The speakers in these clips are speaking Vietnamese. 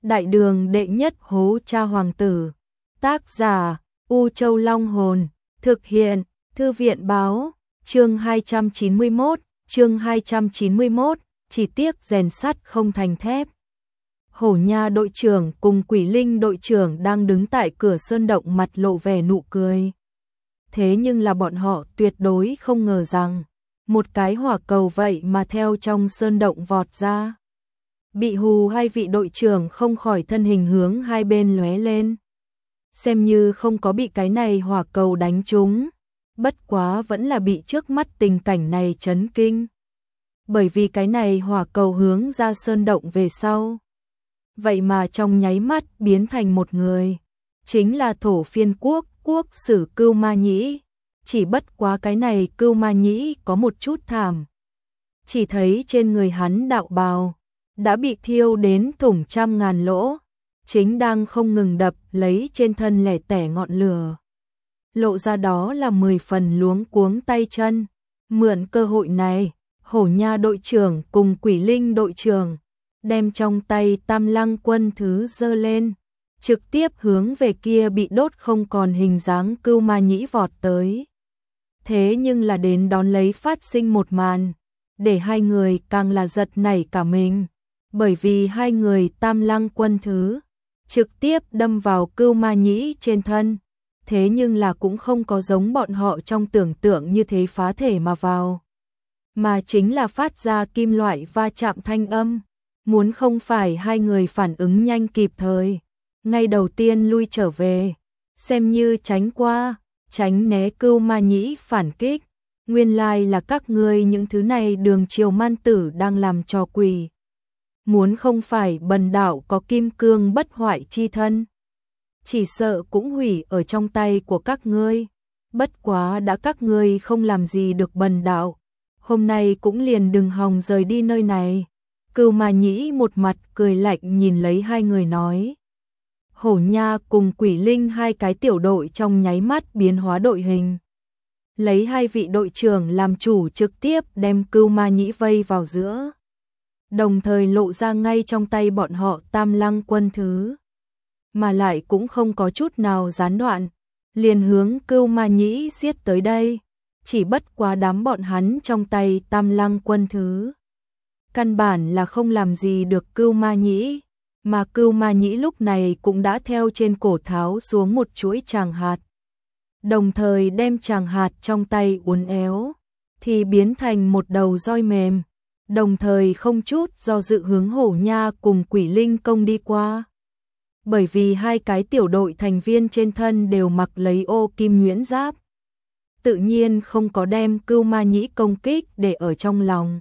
Đại đường đệ nhất hố cha hoàng tử. Tác giả U Châu Long Hồn. Thực hiện Thư viện Báo. Chương 291, chỉ tiếc rèn sắt không thành thép. Hổ Nha đội trưởng cùng Quỷ Linh đội trưởng đang đứng tại cửa sơn động, mặt lộ vẻ nụ cười. Thế nhưng là bọn họ tuyệt đối không ngờ rằng một cái hỏa cầu vậy mà theo trong sơn động vọt ra. Bị hù hai vị đội trưởng không khỏi thân hình hướng hai bên lóe lên. Xem như không có bị cái này hỏa cầu đánh trúng, bất quá vẫn là bị trước mắt tình cảnh này chấn kinh. Bởi vì cái này hỏa cầu hướng ra sơn động về sau, vậy mà trong nháy mắt biến thành một người, chính là Thổ Phiên quốc quốc sử Cưu Ma Nhĩ. Chỉ bất quá cái này Cưu Ma Nhĩ có một chút thảm. Chỉ thấy trên người hắn đạo bào đã bị thiêu đến thủng trăm ngàn lỗ, chính đang không ngừng đập lấy trên thân lẻ tẻ ngọn lửa. Lộ ra đó là 10 phần luống cuống tay chân. Mượn cơ hội này, Hổ Nha đội trưởng cùng Quỷ Linh đội trưởng đem trong tay Tam Lăng Quân Thứ giơ lên, trực tiếp hướng về kia bị đốt không còn hình dáng Cưu Ma Nhĩ vọt tới. Thế nhưng là đến đón lấy phát sinh một màn, để hai người càng là giật nảy cả mình, bởi vì hai người Tam Lăng Quân Thứ trực tiếp đâm vào Cưu Ma Nhĩ trên thân, thế nhưng là cũng không có giống bọn họ trong tưởng tượng như thế phá thể mà vào, mà chính là phát ra kim loại va chạm thanh âm. Muốn không phải hai người phản ứng nhanh kịp thời, ngay đầu tiên lui trở về, xem như tránh qua, tránh né Cưu Ma Nhĩ phản kích. Nguyên lai là các ngươi những thứ này Đường Triều man tử đang làm trò quỷ. Muốn không phải bần đạo có kim cương bất hoại chi thân, chỉ sợ cũng hủy ở trong tay của các ngươi. Bất quá đã các ngươi không làm gì được bần đạo, hôm nay cũng liền đừng hòng rời đi nơi này. Cưu Ma Nhĩ một mặt cười lạnh nhìn lấy hai người nói. Hổ Nha cùng Quỷ Linh hai cái tiểu đội trong nháy mắt biến hóa đội hình, lấy hai vị đội trưởng làm chủ trực tiếp đem Cưu Ma Nhĩ vây vào giữa, đồng thời lộ ra ngay trong tay bọn họ Tam Lăng Quân Thứ, mà lại cũng không có chút nào gián đoạn, liền hướng Cưu Ma Nhĩ giết tới đây. Chỉ bất quá đám bọn hắn trong tay Tam Lăng Quân Thứ căn bản là không làm gì được Cưu Ma Nhĩ, mà Cưu Ma Nhĩ lúc này cũng đã theo trên cổ tháo xuống một chuỗi tràng hạt, đồng thời đem tràng hạt trong tay uốn éo, thì biến thành một đầu roi mềm, đồng thời không chút do dự hướng Hổ Nha cùng Quỷ Linh công đi qua. Bởi vì hai cái tiểu đội thành viên trên thân đều mặc lấy ô kim nhuyễn giáp, tự nhiên không có đem Cưu Ma Nhĩ công kích để ở trong lòng.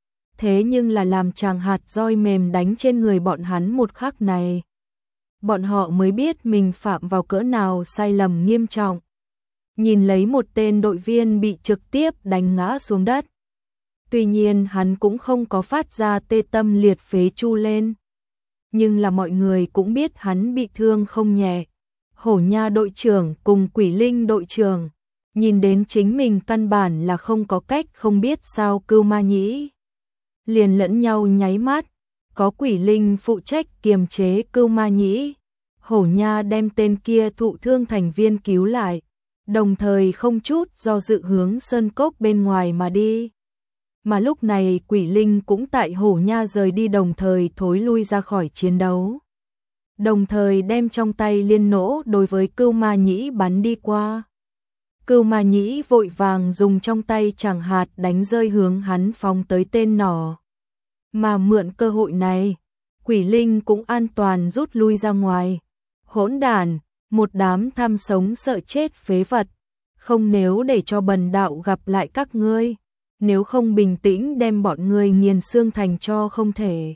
Thế nhưng là làm tràng hạt roi mềm đánh trên người bọn hắn một khắc này, bọn họ mới biết mình phạm vào cỡ nào sai lầm nghiêm trọng. Nhìn lấy một tên đội viên bị trực tiếp đánh ngã xuống đất, tuy nhiên hắn cũng không có phát ra tê tâm liệt phế chu lên, nhưng là mọi người cũng biết hắn bị thương không nhẹ. Hổ Nha đội trưởng cùng Quỷ Linh đội trưởng nhìn đến chính mình căn bản là không có cách không biết sao Cưu Ma Nhĩ, liền lẫn nhau nháy mắt. Có Quỷ Linh phụ trách kiềm chế Cưu Ma Nhĩ, Hổ Nha đem tên kia thụ thương thành viên cứu lại, đồng thời không chút do dự hướng sơn cốc bên ngoài mà đi. Mà lúc này Quỷ Linh cũng tại Hổ Nha rời đi đồng thời thối lui ra khỏi chiến đấu, đồng thời đem trong tay liên nỗ đối với Cưu Ma Nhĩ bắn đi qua. Cưu Ma Nhĩ vội vàng dùng trong tay tràng hạt đánh rơi hướng hắn phóng tới tên nỏ. Mà mượn cơ hội này, Quỷ Linh cũng an toàn rút lui ra ngoài. Hỗn đản, một đám tham sống sợ chết phế vật, không nếu để cho bần đạo gặp lại các ngươi, nếu không bình tĩnh đem bọn ngươi nghiền xương thành cho không thể.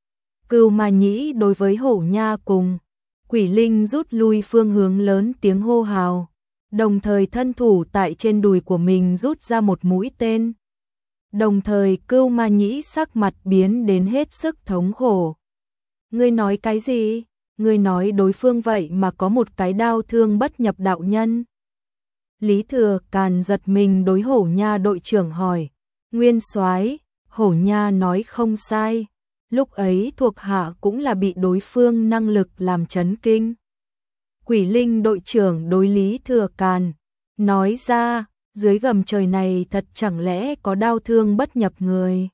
Cưu Ma Nhĩ đối với Hổ Nha cùng Quỷ Linh rút lui phương hướng lớn tiếng hô hào, đồng thời thân thủ tại trên đùi của mình rút ra một mũi tên. Đồng thời Cưu Ma Nhĩ sắc mặt biến đến hết sức thống khổ. Ngươi nói cái gì? Ngươi nói đối phương vậy mà có một cái đao thương bất nhập đạo nhân. Lý Thừa Càn giật mình đối Hổ Nha đội trưởng hỏi. Nguyên soái, Hổ Nha nói không sai, lúc ấy thuộc hạ cũng là bị đối phương năng lực làm chấn kinh. Quỷ Linh đội trưởng đối Lý Thừa Càn, nói ra, dưới gầm trời này thật chẳng lẽ có đao thương bất nhập người.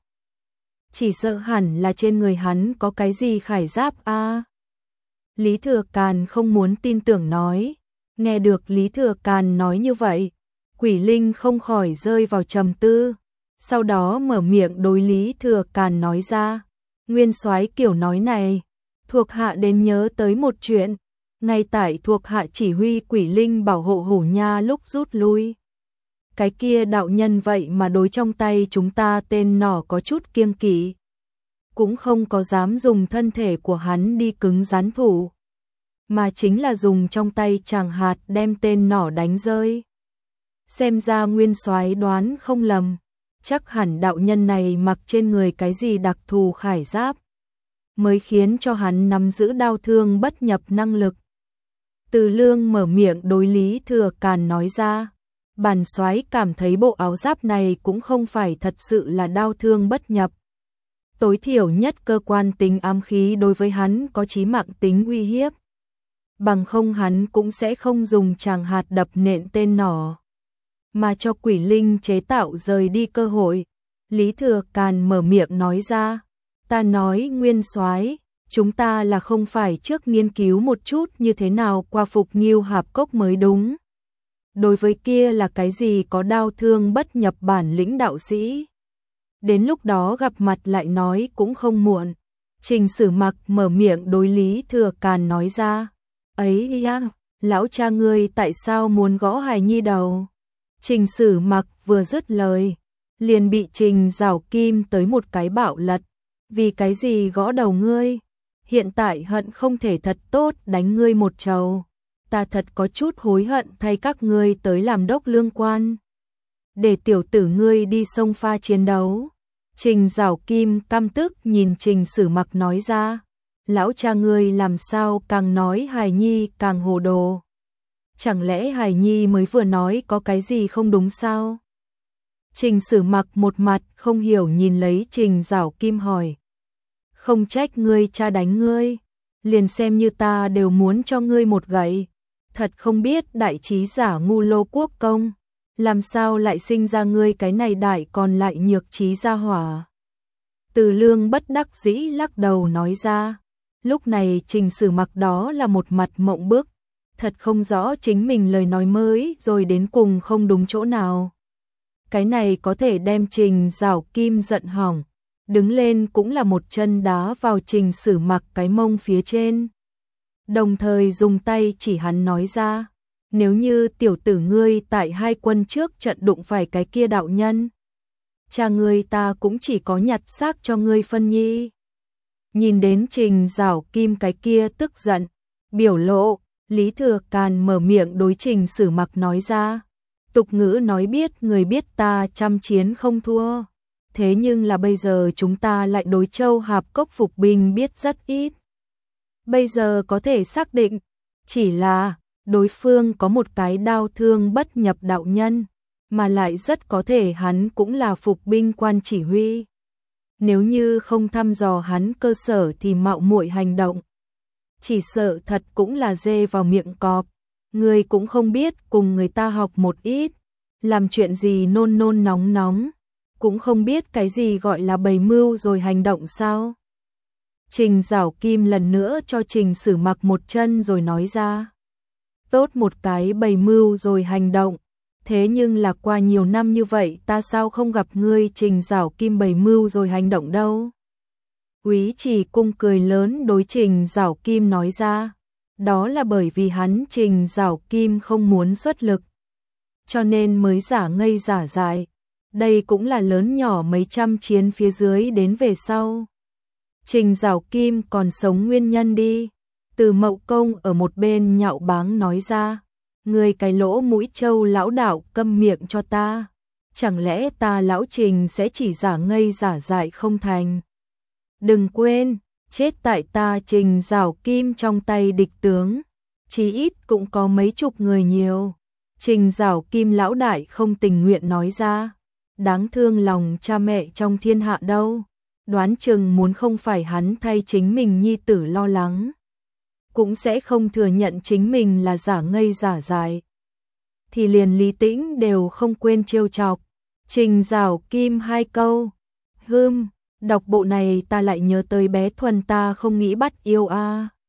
Chỉ sợ hẳn là trên người hắn có cái gì khải giáp a. Lý Thừa Càn không muốn tin tưởng nói, nghe được Lý Thừa Càn nói như vậy, Quỷ Linh không khỏi rơi vào trầm tư, sau đó mở miệng đối Lý Thừa Càn nói ra, nguyên soái kiểu nói này, thuộc hạ đến nhớ tới một chuyện, ngay tại thuộc hạ chỉ huy Quỷ Linh bảo hộ Hổ Nha lúc rút lui. Cái kia đạo nhân vậy mà đối trong tay chúng ta tên nỏ có chút kiêng kỵ, cũng không có dám dùng thân thể của hắn đi cứng rắn thủ, mà chính là dùng trong tay chàng hạt đem tên nỏ đánh rơi. Xem ra nguyên soái đoán không lầm, chắc hẳn đạo nhân này mặc trên người cái gì đặc thù khải giáp, mới khiến cho hắn nắm giữ đao thương bất nhập năng lực. Từ Lương mở miệng đối Lý Thừa Càn nói ra, bản soái cảm thấy bộ áo giáp này cũng không phải thật sự là đao thương bất nhập. Tối thiểu nhất cơ quan tính ám khí đối với hắn có chí mạng tính uy hiếp. Bằng không hắn cũng sẽ không dùng tràng hạt đập nện tên nỏ, mà cho Quỷ Linh chế tạo rời đi cơ hội. Lý Thừa Càn mở miệng nói ra, ta nói nguyên soái, chúng ta là không phải trước nghiên cứu một chút như thế nào qua phục Nghiêu Hạp Cốc mới đúng. Đối với kia là cái gì có đao thương bất nhập bản lĩnh đạo sĩ. Đến lúc đó gặp mặt lại nói cũng không muộn. Trình Sử Mặc mở miệng đối Lý Thừa Càn nói ra, ấy ya, lão cha ngươi tại sao muốn gõ hài nhi đầu? Trình Sử Mặc vừa dứt lời, liền bị Trình Giảo Kim tới một cái bạo lật. Vì cái gì gõ đầu ngươi? Hiện tại hận không thể thật tốt đánh ngươi một trầu. Ta thật có chút hối hận thay các ngươi tới làm đốc lương quan, để tiểu tử ngươi đi sông pha chiến đấu. Trình Giảo Kim căm tức nhìn Trình Sử Mặc nói ra, lão cha ngươi làm sao càng nói hài nhi càng hồ đồ. Chẳng lẽ hài nhi mới vừa nói có cái gì không đúng sao? Trình Sử Mặc một mặt không hiểu nhìn lấy Trình Giảo Kim hỏi, không trách ngươi cha đánh ngươi, liền xem như ta đều muốn cho ngươi một gậy. Thật không biết đại trí giả ngu lô quốc công, làm sao lại sinh ra ngươi cái này đại còn lại nhược trí gia hỏa. Từ Lương bất đắc dĩ lắc đầu nói ra, lúc này Trình Sử Mặc đó là một mặt mộng bức, thật không rõ chính mình lời nói mới rồi đến cùng không đúng chỗ nào. Cái này có thể đem Trình Giảo Kim giận hỏng, đứng lên cũng là một chân đá vào Trình Sử Mặc cái mông phía trên. Đồng thời dùng tay chỉ hắn nói ra, nếu như tiểu tử ngươi tại hai quân trước trận đụng phải cái kia đạo nhân, cha ngươi ta cũng chỉ có nhặt xác cho ngươi phân nhi. Nhìn đến Trình Giảo Kim cái kia tức giận, biểu lộ, Lý Thừa Càn mở miệng đối Trình Sử Mặc nói ra, tục ngữ nói biết người biết ta trăm chiến không thua, thế nhưng là bây giờ chúng ta lại đối Châu Hạp Cốc phục binh biết rất ít. Bây giờ có thể xác định, chỉ là đối phương có một cái đao thương bất nhập đạo nhân, mà lại rất có thể hắn cũng là phục binh quan chỉ huy. Nếu như không thăm dò hắn cơ sở thì mạo muội hành động, chỉ sợ thật cũng là dê vào miệng cọp. Người cũng không biết cùng người ta học một ít, làm chuyện gì nôn nôn nóng nóng, cũng không biết cái gì gọi là bày mưu rồi hành động sao. Trình Giảo Kim lần nữa cho Trình Sử Mặc một chân rồi nói ra, tốt một cái bày mưu rồi hành động, thế nhưng là qua nhiều năm như vậy ta sao không gặp ngươi Trình Giảo Kim bày mưu rồi hành động đâu. Úy Chỉ Cung cười lớn đối Trình Giảo Kim nói ra, đó là bởi vì hắn Trình Giảo Kim không muốn xuất lực, cho nên mới giả ngây giả dại. Đây cũng là lớn nhỏ mấy trăm chiến phía dưới đến về sau. Trình Giảo Kim còn sống nguyên nhân đi. Từ Mậu Công ở một bên nhạo báng nói ra, người cái lỗ mũi trâu lão đạo câm miệng cho ta. Chẳng lẽ ta lão Trình sẽ chỉ giả ngây giả dại không thành? Đừng quên, chết tại ta Trình Giảo Kim trong tay địch tướng, chí ít cũng có mấy chục người nhiều. Trình Giảo Kim lão đại không tình nguyện nói ra, đáng thương lòng cha mẹ trong thiên hạ đâu. đoán chừng muốn không phải hắn thay chính mình nhi tử lo lắng, cũng sẽ không thừa nhận chính mình là giả ngây giả dại. Thì liền Lý Tĩnh đều không quên trêu chọc, Trình Giảo Kim hai câu. Đọc bộ này ta lại nhớ tới bé Thuần ta không nghĩ bắt yêu a.